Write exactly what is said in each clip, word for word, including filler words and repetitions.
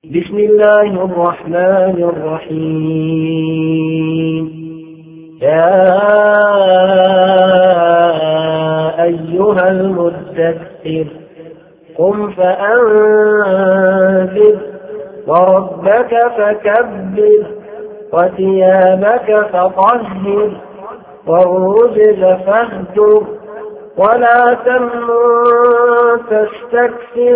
بسم الله الرحمن الرحيم. يا أيها المدثر قم فأنذر وربك فكبر وثيابك فطهر والرجز فاهجر ولا تمنن تستكثر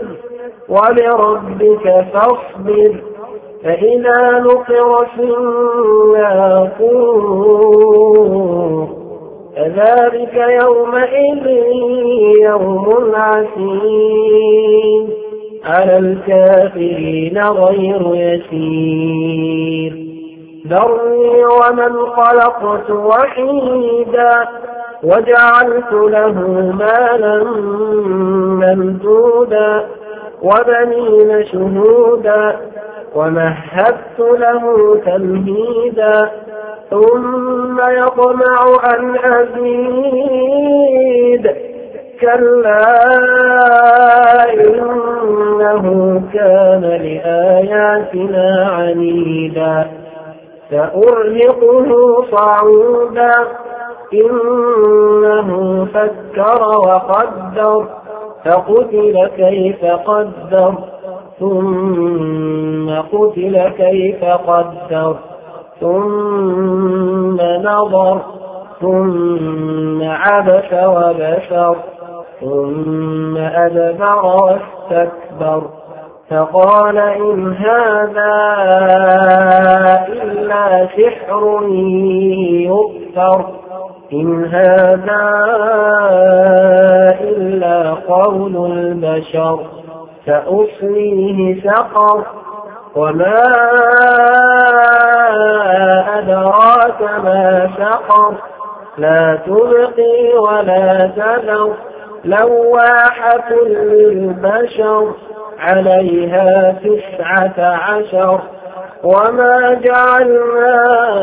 ولربك فاصبر فإذا نقر في الناقور فذلك يومئذ يوم عسير على الكافرين غير يسير. ذرني ومن خلقت وحيدا وجعلت له مالا ممدودا وبنين شهودا ومهدت له تمهيدا ثم يطمع أن أزيد كلا إنه كان لآياتنا عنيدا سأرهقه صعودا إنه فكر وقدر فقتل كيف قدر ثم قتل كيف قدر ثم نظر ثم عبس وبشر ثم أدبر واستكبر فقال إن هذا إلا سحر يؤثر إن هذا إلا قول البشر سأصليه سقر وما أدراك ما سقر لا تبقي ولا تذر لواحة للبشر عليها تسعة عشر وما جعلنا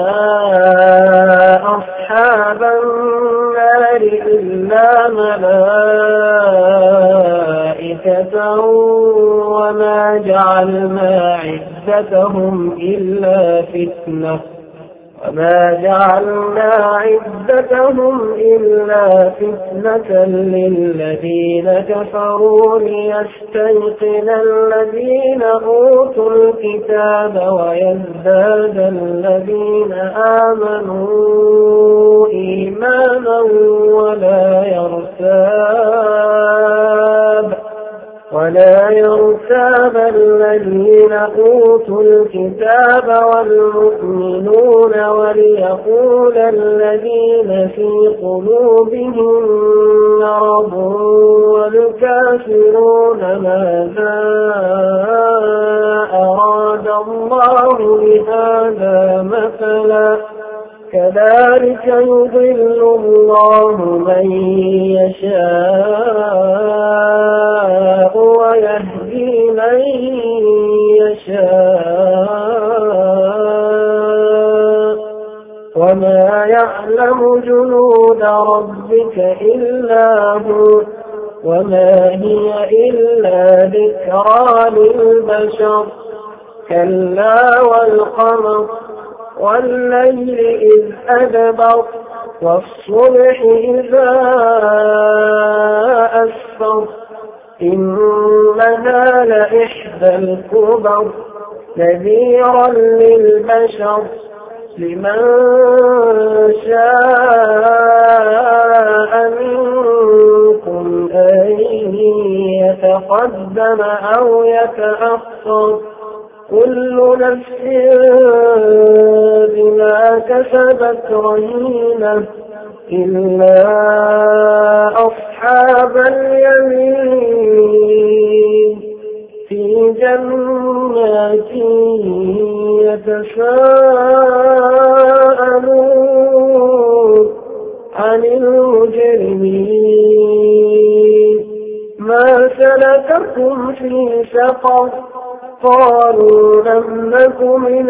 أصحاب النار إلا ملائكة وما جعلنا عدتهم إلا فتنة وما جعلنا عدتهم إلا فتنة للذين كفروا ليستيقن الذين أوتوا الكتاب ويزداد الذين آمنوا إيمانا ولا يرتاب ولا يرتاب الذين أوتوا الكتاب والمؤمنون وليقول الذين في قلوبهم مرض والكافرون ماذا أراد الله بهذا مثلا كذلك يضل الله من يشاء ويهدي من يشاء وما يعلم جنود ربك إلا هو وما هي إلا ذكرى للبشر كلا والقمر والليل إذ أدبر والصبح إذا أسفر إنها لإحدى الكبر نذيرا للبشر لمن شاء منكم أن يتقدم أو يتأخر كل نفس بما كسبت رهينة إلا أصحاب اليمين في جنات يتساءلون عن المجرمين ما سلككم في سقر قالوا لم نك من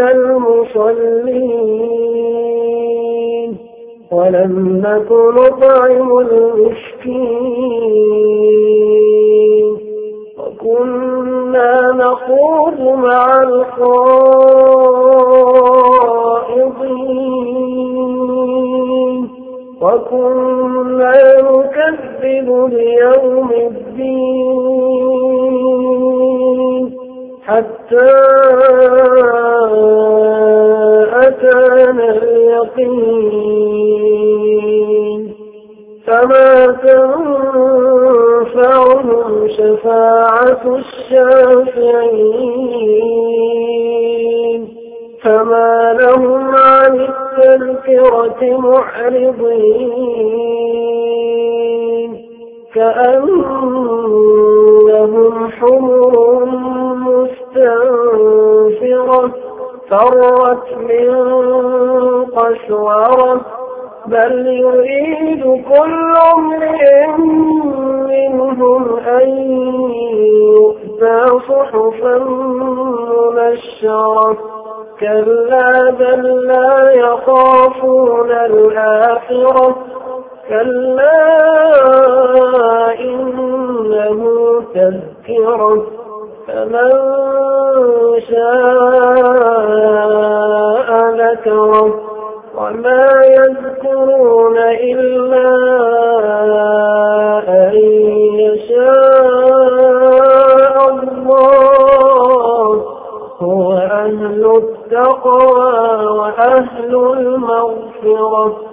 المصلين ولم نك نطعم المسكين كنا نخوض مع الخائضين وكنا نكذب بيوم الدين حتى أتانا اليقين فما تنفعهم شفاعة الشافعين فما لهم عن التذكرة معرضين كأنهم حمر مستنفرة فرت من قسورة بل يريد كل امرئ منهم أن يؤتى صحفا منشرة كلا بل لا يخافون الآخرة كلا إنه تذكرة فمن شاء ذكره وما يذكرون إلا أن يشاء الله هو أهل التقوى وأهل المغفرة